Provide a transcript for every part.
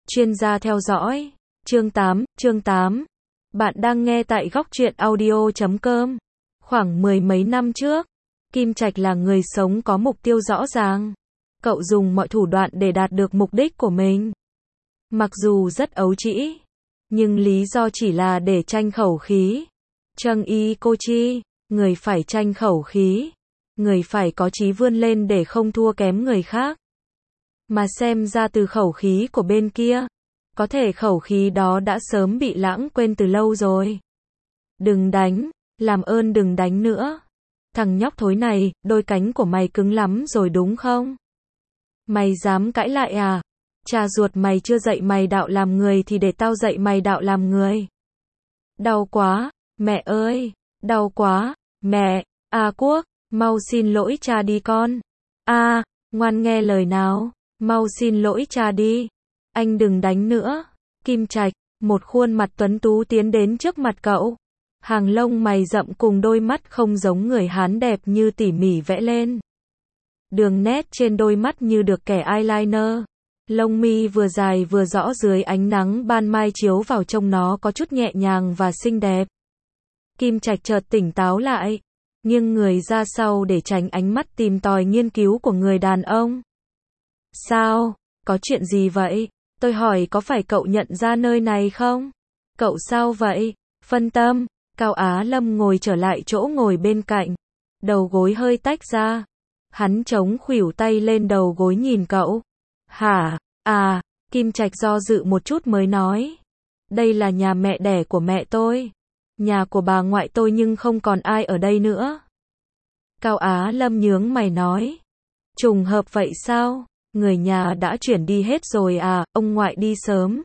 Chuyên gia theo dõi. Chương 8. Bạn đang nghe tại góc truyện audio.com. Khoảng mười mấy năm trước, Kim Trạch là người sống có mục tiêu rõ ràng. Cậu dùng mọi thủ đoạn để đạt được mục đích của mình. Mặc dù rất ấu trĩ, nhưng lý do chỉ là để tranh khẩu khí. Trâng y cô chi, người phải tranh khẩu khí. Người phải có chí vươn lên để không thua kém người khác. Mà xem ra từ khẩu khí của bên kia, có thể khẩu khí đó đã sớm bị lãng quên từ lâu rồi. Đừng đánh, làm ơn đừng đánh nữa. Thằng nhóc thối này, đôi cánh của mày cứng lắm rồi đúng không? Mày dám cãi lại à? Cha ruột mày chưa dạy mày đạo làm người thì để tao dạy mày đạo làm người. Đau quá, mẹ ơi, đau quá, mẹ, Quốc, mau xin lỗi cha đi con. Ngoan nghe lời nào, mau xin lỗi cha đi. Anh đừng đánh nữa. Kim Trạch, một khuôn mặt tuấn tú tiến đến trước mặt cậu. Hàng lông mày rậm cùng đôi mắt không giống người Hán đẹp như tỉ mỉ vẽ lên. Đường nét trên đôi mắt như được kẻ eyeliner. Lông mi vừa dài vừa rõ dưới ánh nắng ban mai chiếu vào trông nó có chút nhẹ nhàng và xinh đẹp. Kim Trạch chợt tỉnh táo lại, nghiêng người ra sau để tránh ánh mắt tìm tòi nghiên cứu của người đàn ông. Sao? Có chuyện gì vậy? Tôi hỏi có phải cậu nhận ra nơi này không? Cậu sao vậy? Phân tâm. Cao Á Lâm ngồi trở lại chỗ ngồi bên cạnh. Đầu gối hơi tách ra. Hắn chống khuỷu tay lên đầu gối nhìn cậu. Hả? Kim Trạch do dự một chút mới nói. Đây là nhà mẹ đẻ của mẹ tôi. Nhà của bà ngoại tôi nhưng không còn ai ở đây nữa. Cao Á Lâm nhướng mày nói. Trùng hợp vậy sao? Người nhà đã chuyển đi hết rồi à, ông ngoại đi sớm.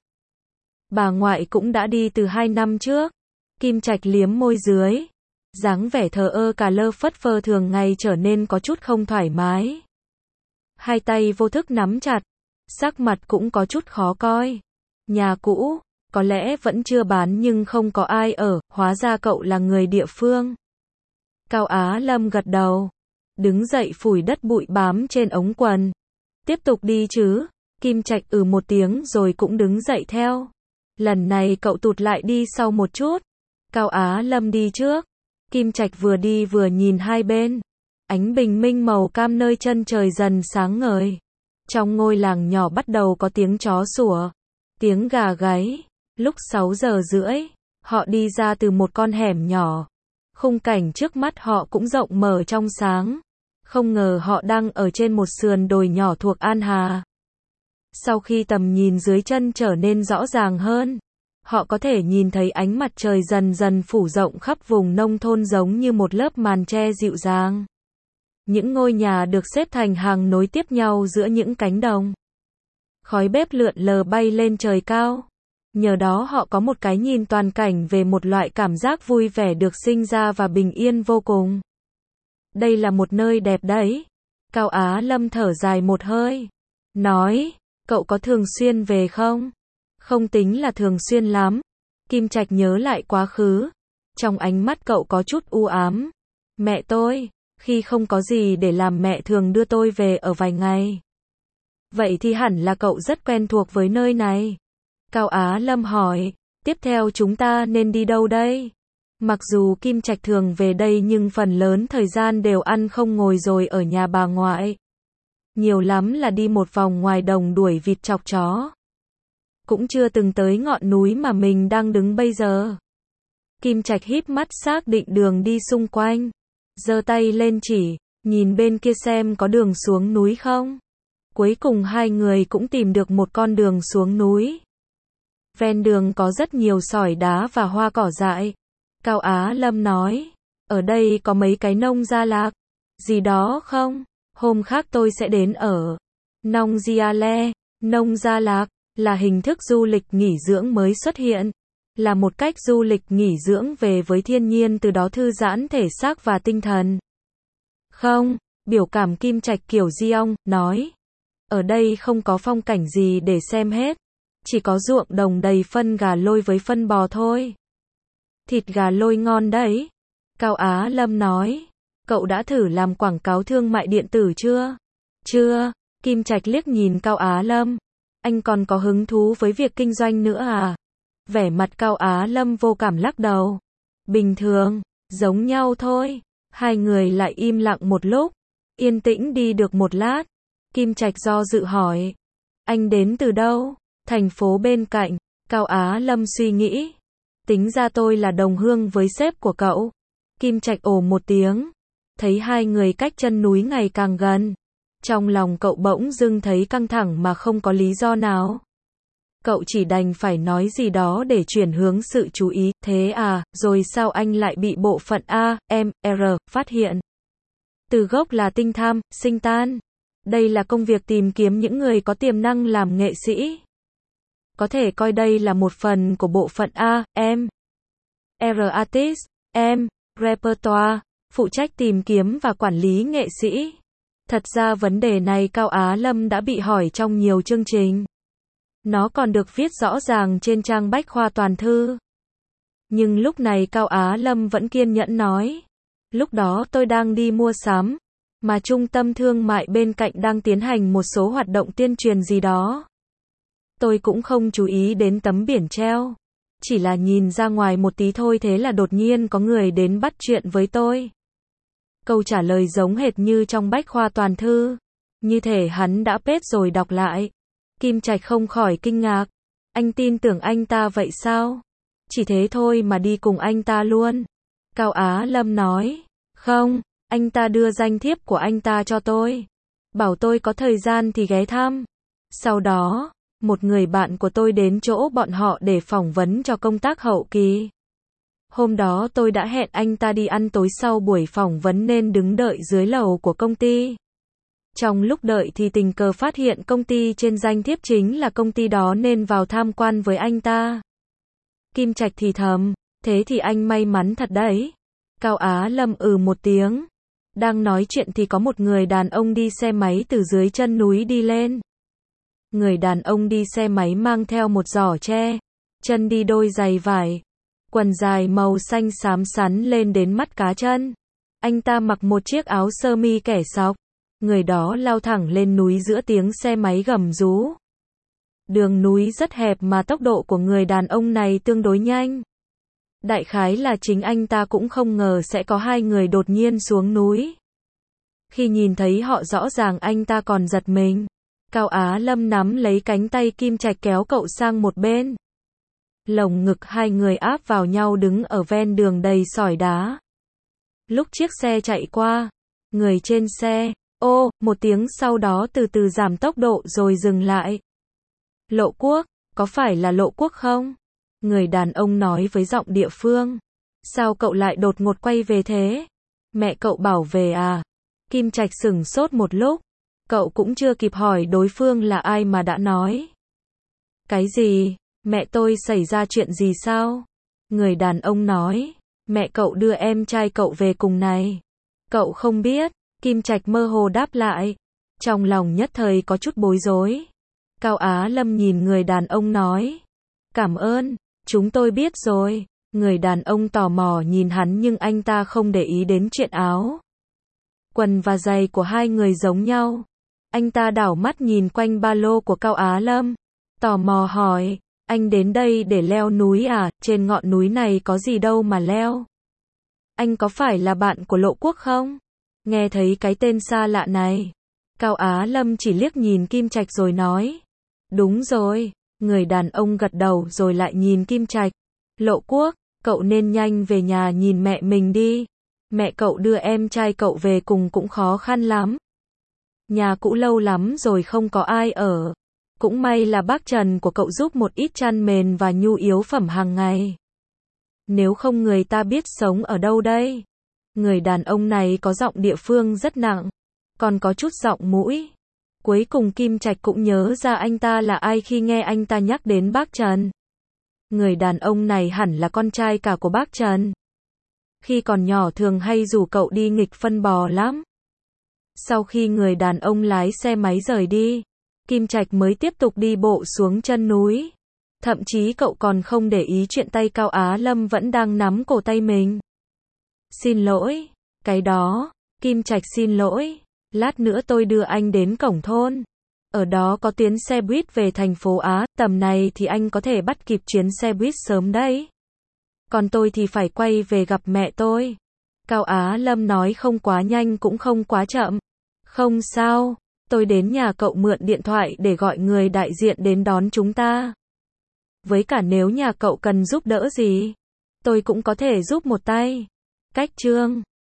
Bà ngoại cũng đã đi từ 2 năm trước. Kim Trạch liếm môi dưới. Dáng vẻ thờ ơ cà lơ phất phơ thường ngày trở nên có chút không thoải mái. Hai tay vô thức nắm chặt. Sắc mặt cũng có chút khó coi. Nhà cũ, có lẽ vẫn chưa bán nhưng không có ai ở, hóa ra cậu là người địa phương. Cao Á Lâm gật đầu. Đứng dậy phủi đất bụi bám trên ống quần. Tiếp tục đi chứ. Kim Trạch một tiếng rồi cũng đứng dậy theo. Lần này cậu tụt lại đi sau một chút. Cao Á Lâm đi trước. Kim Trạch vừa đi vừa nhìn hai bên. Ánh bình minh màu cam nơi chân trời dần sáng ngời. Trong ngôi làng nhỏ bắt đầu có tiếng chó sủa, tiếng gà gáy. Lúc 6:30, họ đi ra từ một con hẻm nhỏ. Khung cảnh trước mắt họ cũng rộng mở trong sáng. Không ngờ họ đang ở trên một sườn đồi nhỏ thuộc An Hà. Sau khi tầm nhìn dưới chân trở nên rõ ràng hơn, họ có thể nhìn thấy ánh mặt trời dần dần phủ rộng khắp vùng nông thôn giống như một lớp màn che dịu dàng. Những ngôi nhà được xếp thành hàng nối tiếp nhau giữa những cánh đồng. Khói bếp lượn lờ bay lên trời cao. Nhờ đó họ có một cái nhìn toàn cảnh về một loại cảm giác vui vẻ được sinh ra và bình yên vô cùng. Đây là một nơi đẹp đấy. Cao Á Lâm thở dài một hơi. Nói, cậu có thường xuyên về không? Không tính là thường xuyên lắm. Kim Trạch nhớ lại quá khứ. Trong ánh mắt cậu có chút u ám. Mẹ tôi, khi không có gì để làm mẹ thường đưa tôi về ở vài ngày. Vậy thì hẳn là cậu rất quen thuộc với nơi này. Cao Á Lâm hỏi, tiếp theo chúng ta nên đi đâu đây? Mặc dù Kim Trạch thường về đây nhưng phần lớn thời gian đều ăn không ngồi rồi ở nhà bà ngoại. Nhiều lắm là đi một vòng ngoài đồng đuổi vịt chọc chó. Cũng chưa từng tới ngọn núi mà mình đang đứng bây giờ. Kim Trạch híp mắt xác định đường đi xung quanh. Giơ tay lên chỉ, nhìn bên kia xem có đường xuống núi không. Cuối cùng hai người cũng tìm được một con đường xuống núi. Ven đường có rất nhiều sỏi đá và hoa cỏ dại. Cao Á Lâm nói, ở đây có mấy cái nông gia lạc, gì đó không? Hôm khác tôi sẽ đến ở. Nông Gia Le, nông gia lạc, là hình thức du lịch nghỉ dưỡng mới xuất hiện. Là một cách du lịch nghỉ dưỡng về với thiên nhiên từ đó thư giãn thể xác và tinh thần. Không, biểu cảm Kim Trạch kiểu Diong, nói. Ở đây không có phong cảnh gì để xem hết. Chỉ có ruộng đồng đầy phân gà lôi với phân bò thôi. Thịt gà lôi ngon đấy. Cao Á Lâm nói. Cậu đã thử làm quảng cáo thương mại điện tử chưa? Chưa. Kim Trạch liếc nhìn Cao Á Lâm. Anh còn có hứng thú với việc kinh doanh nữa à? Vẻ mặt Cao Á Lâm vô cảm lắc đầu. Bình thường, giống nhau thôi. Hai người lại im lặng một lúc. Yên tĩnh đi được một lát. Kim Trạch do dự hỏi. Anh đến từ đâu? Thành phố bên cạnh. Cao Á Lâm suy nghĩ. Tính ra tôi là đồng hương với sếp của cậu. Kim Trạch ồ một tiếng. Thấy hai người cách chân núi ngày càng gần. Trong lòng cậu bỗng dưng thấy căng thẳng mà không có lý do nào. Cậu chỉ đành phải nói gì đó để chuyển hướng sự chú ý. Thế à, rồi sao anh lại bị bộ phận A, M, R phát hiện? Từ gốc là tinh tham, sinh tan. Đây là công việc tìm kiếm những người có tiềm năng làm nghệ sĩ. Có thể coi đây là một phần của bộ phận A, M, R artist, M, repertoire, phụ trách tìm kiếm và quản lý nghệ sĩ. Thật ra vấn đề này Cao Á Lâm đã bị hỏi trong nhiều chương trình. Nó còn được viết rõ ràng trên trang bách khoa toàn thư. Nhưng lúc này Cao Á Lâm vẫn kiên nhẫn nói. Lúc đó tôi đang đi mua sắm, mà trung tâm thương mại bên cạnh đang tiến hành một số hoạt động tuyên truyền gì đó. Tôi cũng không chú ý đến tấm biển treo. Chỉ là nhìn ra ngoài một tí thôi, thế là đột nhiên có người đến bắt chuyện với tôi. Câu trả lời giống hệt như trong bách khoa toàn thư. Như thể hắn đã paste rồi đọc lại. Kim Trạch không khỏi kinh ngạc. Anh tin tưởng anh ta vậy sao? Chỉ thế thôi mà đi cùng anh ta luôn. Cao Á Lâm nói. Không, anh ta đưa danh thiếp của anh ta cho tôi. Bảo tôi có thời gian thì ghé thăm. Sau đó, một người bạn của tôi đến chỗ bọn họ để phỏng vấn cho công tác hậu kỳ. Hôm đó tôi đã hẹn anh ta đi ăn tối sau buổi phỏng vấn nên đứng đợi dưới lầu của công ty. Trong lúc đợi thì tình cờ phát hiện công ty trên danh thiếp chính là công ty đó nên vào tham quan với anh ta. Kim Trạch thì thầm, thế thì anh may mắn thật đấy. Cao Á Lâm một tiếng. Đang nói chuyện thì có một người đàn ông đi xe máy từ dưới chân núi đi lên. Người đàn ông đi xe máy mang theo một giỏ tre, chân đi đôi giày vải, quần dài màu xanh xám sắn lên đến mắt cá chân. Anh ta mặc một chiếc áo sơ mi kẻ sọc. Người đó lao thẳng lên núi giữa tiếng xe máy gầm rú. Đường núi rất hẹp mà tốc độ của người đàn ông này tương đối nhanh. Đại khái là chính anh ta cũng không ngờ sẽ có hai người đột nhiên xuống núi. Khi nhìn thấy họ rõ ràng anh ta còn giật mình. Cao Á Lâm nắm lấy cánh tay Kim Trạch kéo cậu sang một bên. Lồng ngực hai người áp vào nhau đứng ở ven đường đầy sỏi đá. Lúc chiếc xe chạy qua, người trên xe, một tiếng sau đó từ từ giảm tốc độ rồi dừng lại. Lộ Quốc, có phải là Lộ Quốc không? Người đàn ông nói với giọng địa phương. Sao cậu lại đột ngột quay về thế? Mẹ cậu bảo về à? Kim Trạch sửng sốt một lúc. Cậu cũng chưa kịp hỏi đối phương là ai mà đã nói. Cái gì? Mẹ tôi xảy ra chuyện gì sao? Người đàn ông nói. Mẹ cậu đưa em trai cậu về cùng này. Cậu không biết. Kim Trạch mơ hồ đáp lại. Trong lòng nhất thời có chút bối rối. Cao Á Lâm nhìn người đàn ông nói. Cảm ơn, chúng tôi biết rồi. Người đàn ông tò mò nhìn hắn nhưng anh ta không để ý đến chuyện áo quần và giày của hai người giống nhau. Anh ta đảo mắt nhìn quanh ba lô của Cao Á Lâm. Tò mò hỏi. Anh đến đây để leo núi à? Trên ngọn núi này có gì đâu mà leo. Anh có phải là bạn của Lộ Quốc không? Nghe thấy cái tên xa lạ này. Cao Á Lâm chỉ liếc nhìn Kim Trạch rồi nói. Đúng rồi. Người đàn ông gật đầu rồi lại nhìn Kim Trạch. Lộ Quốc, cậu nên nhanh về nhà nhìn mẹ mình đi. Mẹ cậu đưa em trai cậu về cùng cũng khó khăn lắm. Nhà cũ lâu lắm rồi không có ai ở. Cũng may là bác Trần của cậu giúp một ít chăn mền và nhu yếu phẩm hàng ngày. Nếu không người ta biết sống ở đâu đây? Người đàn ông này có giọng địa phương rất nặng, còn có chút giọng mũi. Cuối cùng Kim Trạch cũng nhớ ra anh ta là ai khi nghe anh ta nhắc đến bác Trần. Người đàn ông này hẳn là con trai cả của bác Trần. Khi còn nhỏ thường hay rủ cậu đi nghịch phân bò lắm. Sau khi người đàn ông lái xe máy rời đi, Kim Trạch mới tiếp tục đi bộ xuống chân núi. Thậm chí cậu còn không để ý chuyện tay Cao Á Lâm vẫn đang nắm cổ tay mình. Xin lỗi, cái đó, Kim Trạch xin lỗi, lát nữa tôi đưa anh đến cổng thôn. Ở đó có tuyến xe buýt về thành phố Á, tầm này thì anh có thể bắt kịp chuyến xe buýt sớm đấy. Còn tôi thì phải quay về gặp mẹ tôi. Cao Á Lâm nói không quá nhanh cũng không quá chậm. Không sao, tôi đến nhà cậu mượn điện thoại để gọi người đại diện đến đón chúng ta. Với cả nếu nhà cậu cần giúp đỡ gì, tôi cũng có thể giúp một tay. Cách Trương